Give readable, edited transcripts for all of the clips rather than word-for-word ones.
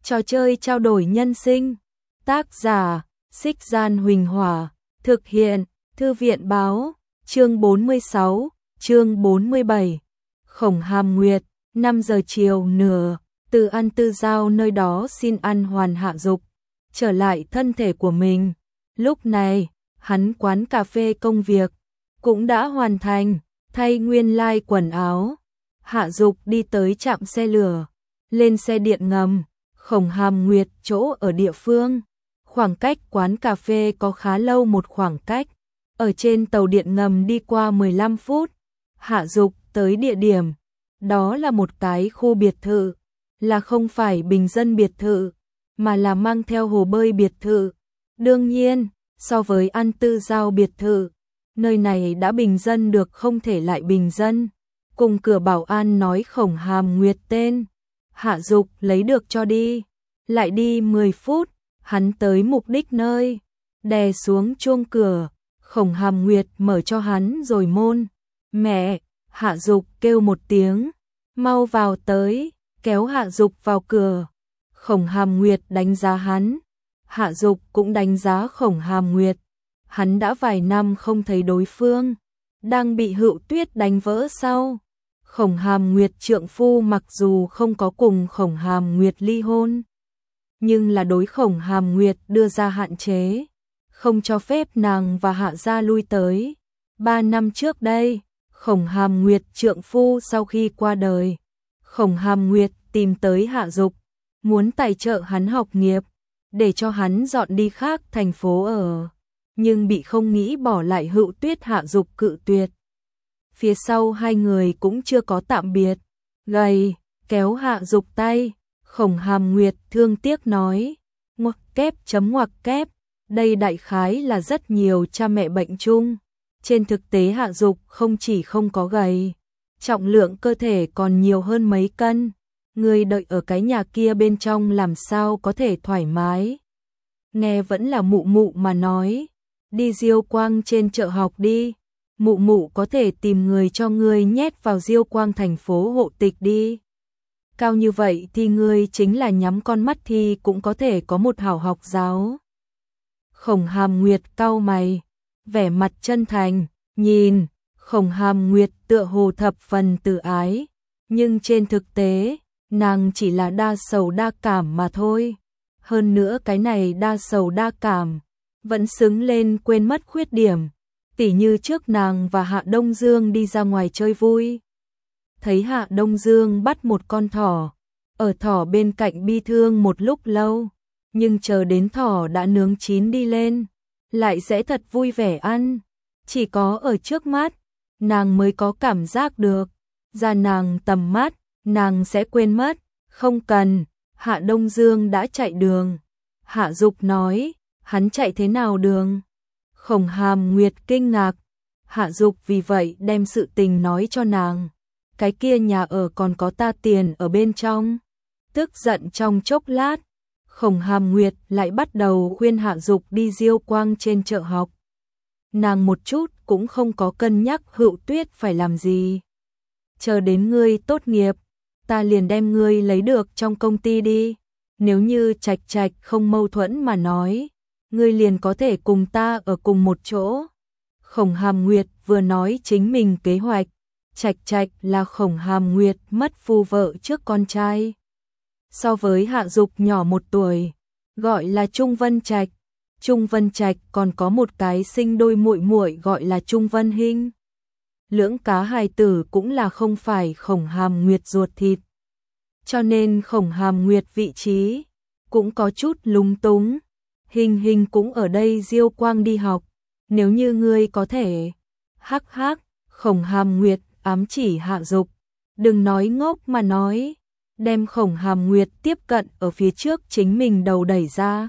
Trò chơi trao đổi nhân sinh. Tác giả, Xích Gian Huỳnh Hỏa. Thực hiện, Thư viện Báo. Chương 46, chương 47. Khổng Hàm Nguyệt, 5 giờ chiều nửa, từ An Tư Giao nơi đó xin ăn hoàn hạ dục, trở lại thân thể của mình. Lúc này, hắn quán cà phê công việc cũng đã hoàn thành, thay nguyên lai quần áo. Hạ dục đi tới trạm xe lửa, lên xe điện ngầm. Khổng Hàm Nguyệt chỗ ở địa phương, khoảng cách quán cà phê có khá lâu một khoảng cách. Ở trên tàu điện ngầm đi qua 15 phút, Hạ dục tới địa điểm. Đó là một cái khu biệt thự, là không phải bình dân biệt thự, mà là mang theo hồ bơi biệt thự. Đương nhiên, so với An Tư Giao biệt thự, nơi này đã bình dân được không thể lại bình dân. Cùng cửa bảo an nói Khổng Hàm Nguyệt tên, Hạ dục lấy được cho đi. Lại đi 10 phút, hắn tới mục đích nơi, đè xuống chuông cửa. Khổng Hàm Nguyệt mở cho hắn rồi môn. Mẹ, Hạ dục kêu một tiếng, mau vào tới, kéo Hạ dục vào cửa. Khổng Hàm Nguyệt đánh giá hắn, Hạ dục cũng đánh giá Khổng Hàm Nguyệt. Hắn đã vài năm không thấy đối phương, đang bị Hữu Tuyết đánh vỡ sau. Khổng Hàm Nguyệt trượng phu mặc dù không có cùng Khổng Hàm Nguyệt ly hôn, nhưng là đối Khổng Hàm Nguyệt đưa ra hạn chế, không cho phép nàng và Hạ gia lui tới. 3 năm trước đây, Khổng Hàm Nguyệt trượng phu sau khi qua đời, Khổng Hàm Nguyệt tìm tới Hạ dục, muốn tài trợ hắn học nghiệp, để cho hắn dọn đi khác thành phố ở, nhưng bị không nghĩ bỏ lại Hữu Tuyết Hạ dục cự tuyệt. Phía sau hai người cũng chưa có tạm biệt, gầy, kéo Hạ dục tay. Khổng Hàm Nguyệt thương tiếc nói, ngoặc kép chấm ngoặc kép, đây đại khái là rất nhiều cha mẹ bệnh chung. Trên thực tế Hạ dục không chỉ không có gầy, trọng lượng cơ thể còn nhiều hơn mấy cân. Người đợi ở cái nhà kia bên trong làm sao có thể thoải mái. Nghe vẫn là mụ mụ mà nói, đi Diêu Quang trên chợ học đi. Mụ mụ có thể tìm người cho ngươi nhét vào Diêu Quang thành phố hộ tịch đi. Cao như vậy thì ngươi chính là nhắm con mắt thì cũng có thể có một hảo học giáo. Khổng Hàm Nguyệt cau mày, vẻ mặt chân thành, nhìn. Khổng Hàm Nguyệt tựa hồ thập phần từ ái, nhưng trên thực tế, nàng chỉ là đa sầu đa cảm mà thôi. Hơn nữa cái này đa sầu đa cảm, vẫn xứng lên quên mất khuyết điểm. Tỉ như trước nàng và Hạ Đông Dương đi ra ngoài chơi vui, thấy Hạ Đông Dương bắt một con thỏ, ở thỏ bên cạnh bi thương một lúc lâu, nhưng chờ đến thỏ đã nướng chín đi lên, lại sẽ thật vui vẻ ăn. Chỉ có ở trước mắt, nàng mới có cảm giác được, ra nàng tầm mắt, nàng sẽ quên mất. Không cần, Hạ Đông Dương đã chạy đường. Hạ dục nói, hắn chạy thế nào đường? Khổng Hàm Nguyệt kinh ngạc. Hạ dục vì vậy đem sự tình nói cho nàng. Cái kia nhà ở còn có ta tiền ở bên trong. Tức giận trong chốc lát, Khổng Hàm Nguyệt lại bắt đầu khuyên Hạ dục đi Diêu Quang trên chợ học. Nàng một chút cũng không có cân nhắc Hữu Tuyết phải làm gì. Chờ đến ngươi tốt nghiệp, ta liền đem ngươi lấy được trong công ty đi. Nếu như Trạch Trạch không mâu thuẫn mà nói, ngươi liền có thể cùng ta ở cùng một chỗ. Khổng Hàm Nguyệt vừa nói chính mình kế hoạch. Trạch Trạch là Khổng Hàm Nguyệt mất phu vợ trước con trai. So với Hạ dục nhỏ 1 tuổi, gọi là Trung Vân Trạch. Trung Vân Trạch còn có một cái sinh đôi muội muội gọi là Trung Vân Hinh. Lưỡng cá hài tử cũng là không phải Khổng Hàm Nguyệt ruột thịt. Cho nên Khổng Hàm Nguyệt vị trí cũng có chút lúng túng. Hình Hình cũng ở đây Diêu Quang đi học, nếu như ngươi có thể. Hắc hắc, Khổng Hàm Nguyệt ám chỉ Hạ dục, đừng nói ngốc mà nói, đem Khổng Hàm Nguyệt tiếp cận ở phía trước chính mình đầu đẩy ra.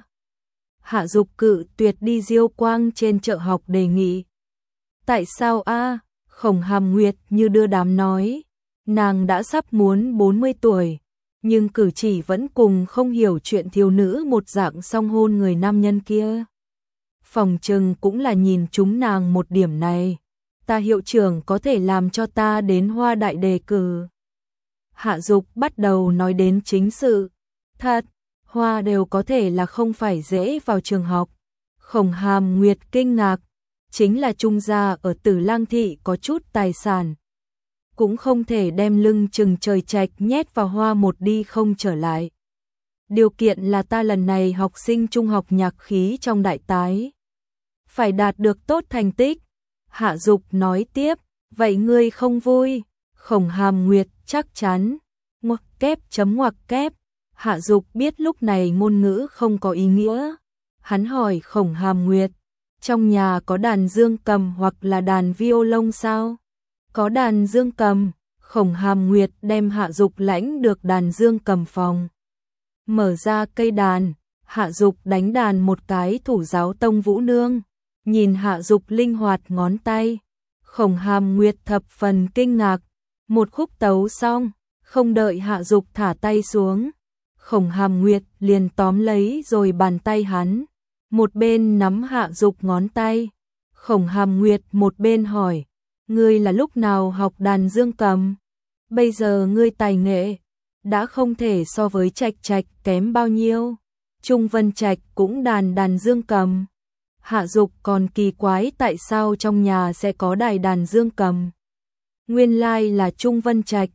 Hạ dục cự tuyệt đi Diêu Quang trên chợ học đề nghị. Tại sao a? Khổng Hàm Nguyệt như đưa đám nói, nàng đã sắp muốn 40 tuổi, nhưng cử chỉ vẫn cùng không hiểu chuyện thiếu nữ một dạng song hôn người nam nhân kia. Phòng trừng cũng là nhìn chúng nàng một điểm này. Ta hiệu trưởng có thể làm cho ta đến Hoa Đại đề cử. Hạ dục bắt đầu nói đến chính sự. Thật, Hoa đều có thể là không phải dễ vào trường học. Khổng Hàm Nguyệt kinh ngạc, chính là Trung gia ở Tử Lang thị có chút tài sản, cũng không thể đem lưng chừng trời trạch nhét vào Hoa một đi không trở lại. Điều kiện là ta lần này học sinh trung học nhạc khí trong đại tái phải đạt được tốt thành tích. Hạ Dục nói tiếp, vậy ngươi không vui? Khổng Hàm Nguyệt chắc chắn. Ngoặc kép chấm ngoặc kép. Hạ Dục biết lúc này ngôn ngữ không có ý nghĩa. Hắn hỏi Khổng Hàm Nguyệt, trong nhà có đàn dương cầm hoặc là đàn violon sao? Có đàn dương cầm. Khổng Hàm Nguyệt đem Hạ Dục lãnh được đàn dương cầm phòng. Mở ra cây đàn, Hạ Dục đánh đàn một cái thủ giáo tông vũ nương. Nhìn Hạ Dục linh hoạt ngón tay, Khổng Hàm Nguyệt thập phần kinh ngạc. Một khúc tấu xong, không đợi Hạ Dục thả tay xuống, Khổng Hàm Nguyệt liền tóm lấy rồi bàn tay hắn, một bên nắm Hạ Dục ngón tay. Khổng Hàm Nguyệt một bên hỏi, ngươi là lúc nào học đàn dương cầm? Bây giờ ngươi tài nghệ đã không thể so với Trạch Trạch kém bao nhiêu. Trung Vân Trạch cũng đàn dương cầm. Hạ Dục còn kỳ quái tại sao trong nhà sẽ có đàn dương cầm. Nguyên lai là Trung Vân Trạch.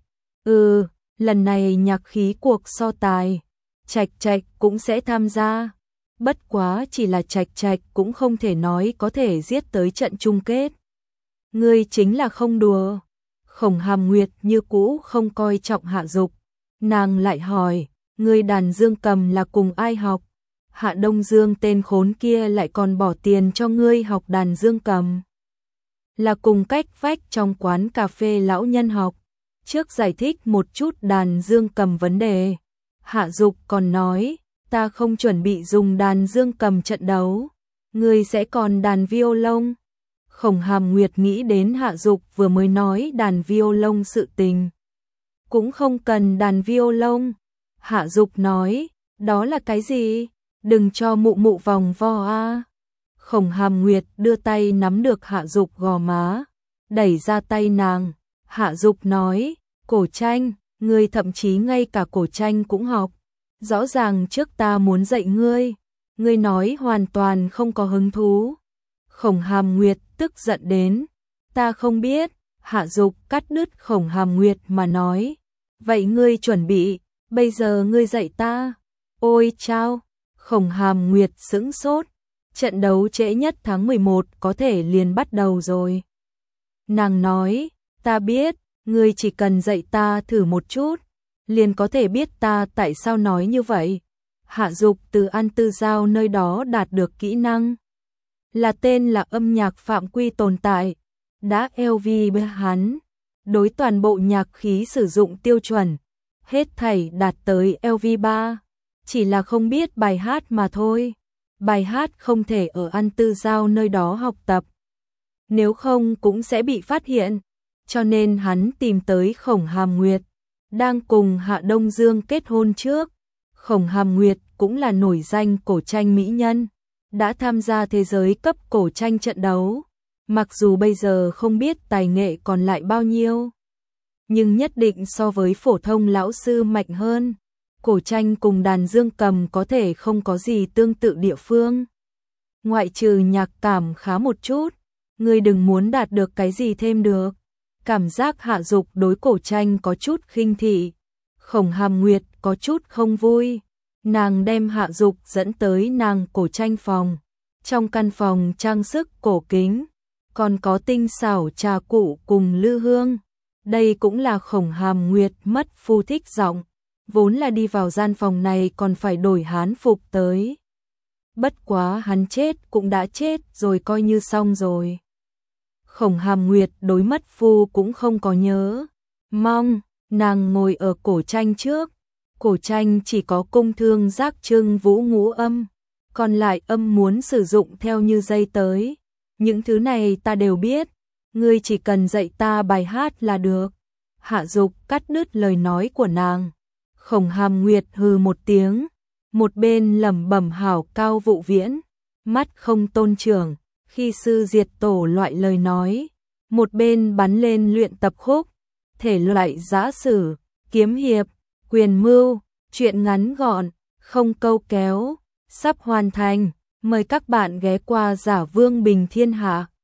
Lần này nhạc khí cuộc so tài, Trạch Trạch cũng sẽ tham gia. Bất quá chỉ là Trạch Trạch cũng không thể nói có thể giết tới trận chung kết. Ngươi chính là không đùa. Khổng Hàm Nguyệt như cũ không coi trọng Hạ Dục. Nàng lại hỏi, ngươi đàn dương cầm là cùng ai học? Hạ Đông Dương tên khốn kia lại còn bỏ tiền cho ngươi học đàn dương cầm. Là cùng cách vách trong quán cà phê lão nhân học. Trước giải thích một chút đàn dương cầm vấn đề, Hạ Dục còn nói, ta không chuẩn bị dùng đàn dương cầm trận đấu, ngươi sẽ còn đàn violon. Khổng Hàm Nguyệt nghĩ đến Hạ Dục vừa mới nói đàn violon sự tình. Cũng không cần đàn violon. Hạ Dục nói, đó là cái gì? Đừng cho mụ mụ vòng vo a. Khổng Hàm Nguyệt đưa tay nắm được Hạ Dục gò má, đẩy ra tay nàng. Hạ Dục nói, cổ tranh, ngươi thậm chí ngay cả cổ tranh cũng học. Rõ ràng trước ta muốn dạy ngươi nói hoàn toàn không có hứng thú. Khổng Hàm Nguyệt tức giận đến, ta không biết. Hạ Dục cắt đứt Khổng Hàm Nguyệt mà nói, vậy ngươi chuẩn bị, bây giờ ngươi dạy ta. Ôi chao, Khổng Hàm Nguyệt sững sốt, trận đấu trễ nhất tháng 11 có thể liền bắt đầu rồi. Nàng nói, ta biết, ngươi chỉ cần dạy ta thử một chút, liền có thể biết ta tại sao nói như vậy. Hạ Dục từ An Tư Giao nơi đó đạt được kỹ năng, là tên là âm nhạc phạm quy tồn tại, đã LV hắn, đối toàn bộ nhạc khí sử dụng tiêu chuẩn, hết thảy đạt tới LV3, chỉ là không biết bài hát mà thôi. Bài hát không thể ở An Tư Giao nơi đó học tập, nếu không cũng sẽ bị phát hiện, cho nên hắn tìm tới Khổng Hàm Nguyệt, đang cùng Hạ Đông Dương kết hôn trước. Khổng Hàm Nguyệt cũng là nổi danh cổ tranh mỹ nhân, đã tham gia thế giới cấp cổ tranh trận đấu, mặc dù bây giờ không biết tài nghệ còn lại bao nhiêu, nhưng nhất định so với phổ thông lão sư mạnh hơn. Cổ tranh cùng đàn dương cầm có thể không có gì tương tự địa phương, ngoại trừ nhạc cảm khá một chút, ngươi đừng muốn đạt được cái gì thêm được. Cảm giác Hạ Dục đối cổ tranh có chút khinh thị, Khổng Hàm Nguyệt có chút không vui. Nàng đem Hạ Dục dẫn tới nàng cổ tranh phòng. Trong căn phòng trang sức cổ kính, còn có tinh xảo trà cụ cùng lư hương. Đây cũng là Khổng Hàm Nguyệt mất phu thích giọng, vốn là đi vào gian phòng này còn phải đổi hán phục tới. Bất quá hắn chết cũng đã chết rồi, coi như xong rồi. Khổng Hàm Nguyệt đối mất phu cũng không có nhớ mong. Nàng ngồi ở cổ tranh trước, cổ tranh chỉ có cung thương giác trưng vũ ngũ âm, còn lại âm muốn sử dụng theo như dây tới. Những thứ này ta đều biết, ngươi chỉ cần dạy ta bài hát là được. Hạ Dục cắt đứt lời nói của nàng. Khổng Hàm Nguyệt hừ một tiếng, một bên lẩm bẩm hảo cao vụ viễn, mắt không tôn trưởng, khi sư diệt tổ loại lời nói, một bên bắn lên luyện tập khúc, thể loại giã sử, kiếm hiệp, quyền mưu, truyện ngắn gọn, không câu kéo, sắp hoàn thành. Mời các bạn ghé qua Giả Vương Bình Thiên Hạ.